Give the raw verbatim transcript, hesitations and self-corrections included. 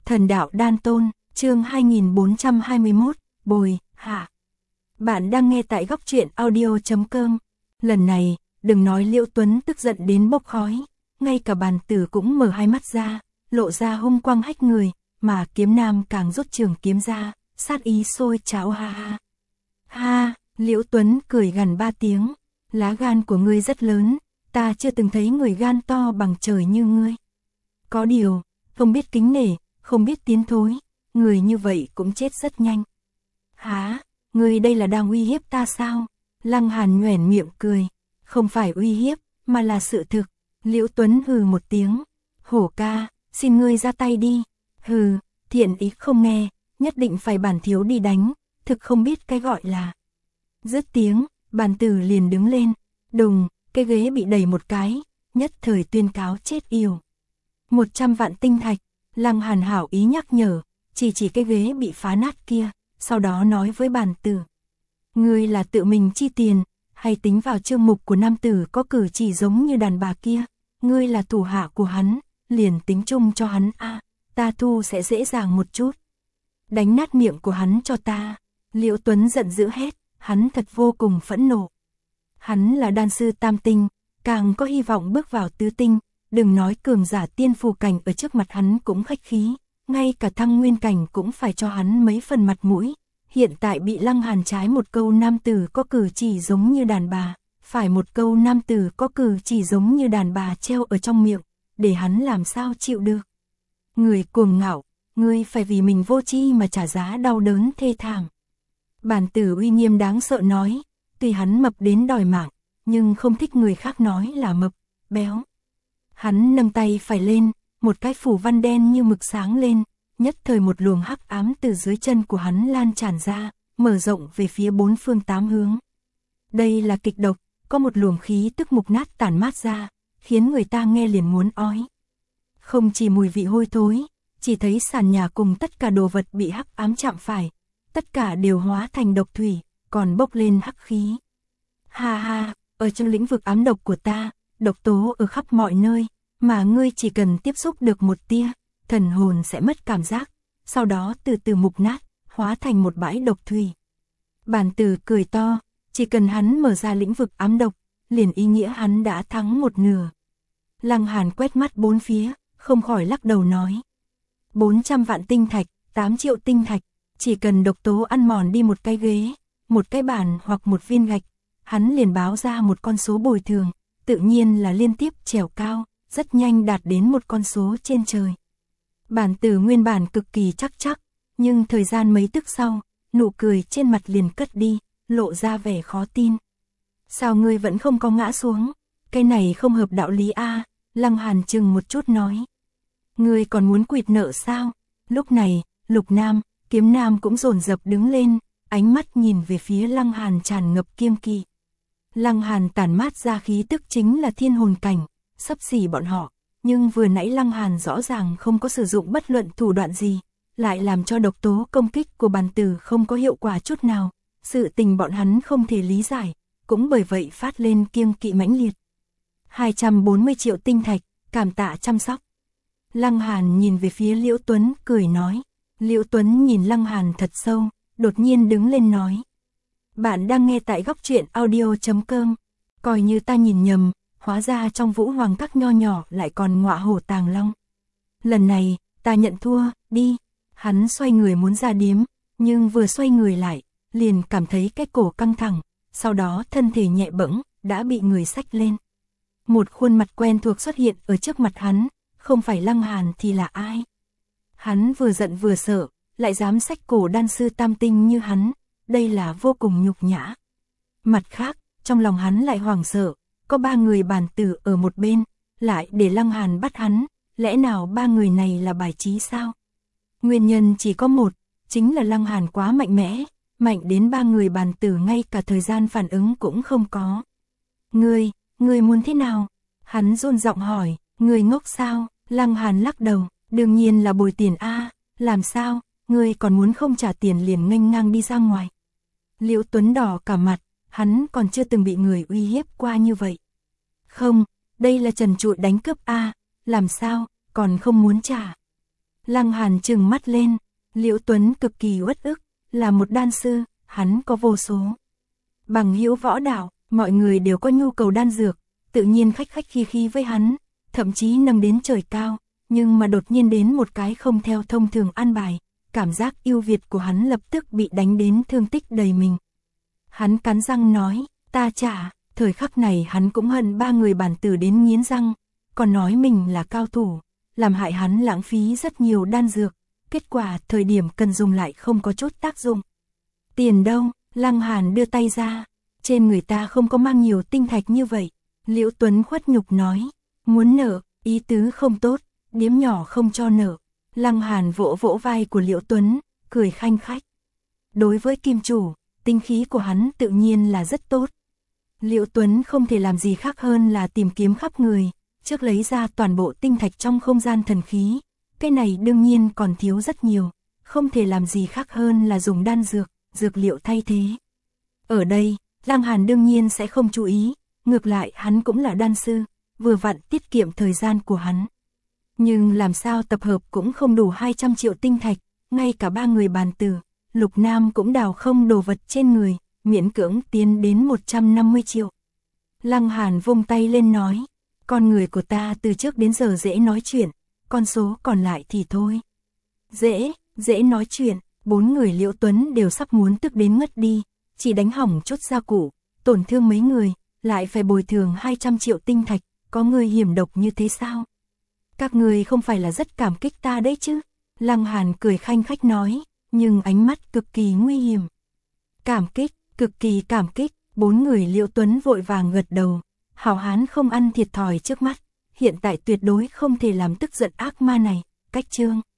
Thần đạo đan tôn, chương hai nghìn bốn trăm hai mươi mốt, bồi, hạ. Bạn đang nghe tại góc truyện audio chấm com. Lần này, đừng nói Liễu Tuấn tức giận đến bốc khói, ngay cả bàn tử cũng mở hai mắt ra, lộ ra hung quang hách người, mà kiếm nam càng rút trường kiếm ra, sát ý sôi trào ha ha. Ha, Liễu Tuấn cười gằn ba tiếng, lá gan của ngươi rất lớn, ta chưa từng thấy người gan to bằng trời như ngươi. Có điều, không biết kính nể, không biết tiến thối, người như vậy cũng chết rất nhanh. Hả, ngươi đây là đang uy hiếp ta sao? Lăng Hàn nhoẻn miệng cười, không phải uy hiếp, mà là sự thực. Liễu Tuấn hừ một tiếng, hổ ca, xin ngươi ra tay đi. Hừ, thiện ý không nghe, nhất định phải bản thiếu đi đánh, thực không biết cái gọi là. Dứt tiếng, bàn tử liền đứng lên, đùng, cái ghế bị đẩy một cái, nhất thời tuyên cáo chết yểu. Một trăm vạn tinh thạch, Lăng Hàn hảo ý nhắc nhở, chỉ chỉ cái ghế bị phá nát kia, sau đó nói với bàn tử. Ngươi là tự mình chi tiền, hay tính vào chương mục của nam tử có cử chỉ giống như đàn bà kia, ngươi là thủ hạ của hắn, liền tính chung cho hắn a, à, ta thu sẽ dễ dàng một chút. Đánh nát miệng của hắn cho ta. Liễu Tuấn giận dữ hét, hắn thật vô cùng phẫn nộ. Hắn là đan sư tam tinh, càng có hy vọng bước vào tứ tinh, đừng nói cường giả tiên phù cảnh ở trước mặt hắn cũng khách khí, ngay cả thăng nguyên cảnh cũng phải cho hắn mấy phần mặt mũi. Hiện tại bị Lăng Hàn trái một câu nam tử có cử chỉ giống như đàn bà, phải một câu nam tử có cử chỉ giống như đàn bà treo ở trong miệng, để hắn làm sao chịu được. Người cuồng ngạo, ngươi phải vì mình vô tri mà trả giá đau đớn thê thảm. Bàn tử uy nghiêm đáng sợ nói, tuy hắn mập đến đòi mạng, nhưng không thích người khác nói là mập, béo. Hắn nâng tay phải lên, một cái phủ văn đen như mực sáng lên, nhất thời một luồng hắc ám từ dưới chân của hắn lan tràn ra, mở rộng về phía bốn phương tám hướng. Đây là kịch độc, có một luồng khí tức mục nát tản mát ra, khiến người ta nghe liền muốn ói. Không chỉ mùi vị hôi thối, chỉ thấy sàn nhà cùng tất cả đồ vật bị hắc ám chạm phải, tất cả đều hóa thành độc thủy, còn bốc lên hắc khí. Ha ha, ở trong lĩnh vực ám độc của ta, độc tố ở khắp mọi nơi, mà ngươi chỉ cần tiếp xúc được một tia, thần hồn sẽ mất cảm giác, sau đó từ từ mục nát, hóa thành một bãi độc thủy. Bàn tử cười to, chỉ cần hắn mở ra lĩnh vực ám độc, liền ý nghĩa hắn đã thắng một nửa. Lăng Hàn quét mắt bốn phía, không khỏi lắc đầu nói. bốn trăm vạn tinh thạch, tám triệu tinh thạch, chỉ cần độc tố ăn mòn đi một cái ghế, một cái bàn hoặc một viên gạch, hắn liền báo ra một con số bồi thường, tự nhiên là liên tiếp trèo cao, rất nhanh đạt đến một con số trên trời. Bản tử nguyên bản cực kỳ chắc chắc, nhưng thời gian mấy tức sau, nụ cười trên mặt liền cất đi, lộ ra vẻ khó tin. Sao ngươi vẫn không có ngã xuống? Cái này không hợp đạo lý a. À, Lăng Hàn chừng một chút nói. Ngươi còn muốn quỵt nợ sao? Lúc này, Lục Nam, Kiếm Nam cũng dồn dập đứng lên, ánh mắt nhìn về phía Lăng Hàn tràn ngập kiêng kỵ. Lăng Hàn tản mát ra khí tức chính là thiên hồn cảnh, sắp xỉ bọn họ, nhưng vừa nãy Lăng Hàn rõ ràng không có sử dụng bất luận thủ đoạn gì, lại làm cho độc tố công kích của bàn tử không có hiệu quả chút nào, sự tình bọn hắn không thể lý giải, cũng bởi vậy phát lên kiêng kỵ mãnh liệt. hai trăm bốn mươi triệu tinh thạch, cảm tạ chăm sóc. Lăng Hàn nhìn về phía Liễu Tuấn, cười nói. Liễu Tuấn nhìn Lăng Hàn thật sâu, đột nhiên đứng lên nói. Bạn đang nghe tại góc truyện audio chấm com, coi như ta nhìn nhầm, hóa ra trong Vũ Hoàng các nho nhỏ lại còn ngọa hổ tàng long. Lần này, ta nhận thua, đi. Hắn xoay người muốn ra điếm, nhưng vừa xoay người lại, liền cảm thấy cái cổ căng thẳng, sau đó thân thể nhẹ bẫng, đã bị người xách lên. Một khuôn mặt quen thuộc xuất hiện ở trước mặt hắn, không phải Lăng Hàn thì là ai? Hắn vừa giận vừa sợ, lại dám xách cổ đan sư tam tinh như hắn, đây là vô cùng nhục nhã. Mặt khác, trong lòng hắn lại hoảng sợ, có ba người bàn tử ở một bên, lại để Lăng Hàn bắt hắn, lẽ nào ba người này là bài trí sao? Nguyên nhân chỉ có một, chính là Lăng Hàn quá mạnh mẽ, mạnh đến ba người bàn tử ngay cả thời gian phản ứng cũng không có. Ngươi, ngươi muốn thế nào? Hắn run giọng hỏi, ngươi ngốc sao? Lăng Hàn lắc đầu, đương nhiên là bồi tiền a, làm sao, ngươi còn muốn không trả tiền liền nghênh ngang đi ra ngoài. Liễu Tuấn đỏ cả mặt, hắn còn chưa từng bị người uy hiếp qua như vậy. Không, đây là trần trụi đánh cướp a, làm sao, còn không muốn trả. Lăng Hàn trừng mắt lên, Liễu Tuấn cực kỳ uất ức, là một đan sư, hắn có vô số bằng hữu võ đạo, mọi người đều có nhu cầu đan dược, tự nhiên khách khách khí khí với hắn, thậm chí nâng đến trời cao, nhưng mà đột nhiên đến một cái không theo thông thường an bài, cảm giác ưu việt của hắn lập tức bị đánh đến thương tích đầy mình. Hắn cắn răng nói, ta trả, thời khắc này hắn cũng hận ba người bản tử đến nghiến răng, còn nói mình là cao thủ, làm hại hắn lãng phí rất nhiều đan dược, kết quả thời điểm cần dùng lại không có chút tác dụng. Tiền đâu? Lăng Hàn đưa tay ra, trên người ta không có mang nhiều tinh thạch như vậy. Liễu Tuấn khuất nhục nói, muốn nợ, ý tứ không tốt, điếm nhỏ không cho nợ. Lăng Hàn vỗ vỗ vai của Liễu Tuấn, cười khanh khách. Đối với kim chủ, tinh khí của hắn tự nhiên là rất tốt. Liễu Tuấn không thể làm gì khác hơn là tìm kiếm khắp người, trước lấy ra toàn bộ tinh thạch trong không gian thần khí. Cái này đương nhiên còn thiếu rất nhiều, không thể làm gì khác hơn là dùng đan dược, dược liệu thay thế. Ở đây, Lăng Hàn đương nhiên sẽ không chú ý, ngược lại hắn cũng là đan sư, vừa vặn tiết kiệm thời gian của hắn. Nhưng làm sao tập hợp cũng không đủ hai trăm triệu tinh thạch, ngay cả ba người bàn tử, Lục Nam cũng đào không đồ vật trên người, miễn cưỡng tiến đến một trăm năm mươi triệu. Lăng Hàn vung tay lên nói, con người của ta từ trước đến giờ dễ nói chuyện, con số còn lại thì thôi. Dễ, dễ nói chuyện, bốn người Liễu Tuấn đều sắp muốn tức đến ngất đi, chỉ đánh hỏng chút gia cụ, tổn thương mấy người, lại phải bồi thường hai trăm triệu tinh thạch, có người hiểm độc như thế sao? Các người không phải là rất cảm kích ta đấy chứ? Lăng Hàn cười khanh khách nói, nhưng ánh mắt cực kỳ nguy hiểm. Cảm kích, cực kỳ cảm kích, bốn người Liễu Tuấn vội vàng gật đầu, hảo hán không ăn thiệt thòi trước mắt, hiện tại tuyệt đối không thể làm tức giận ác ma này, cách chương.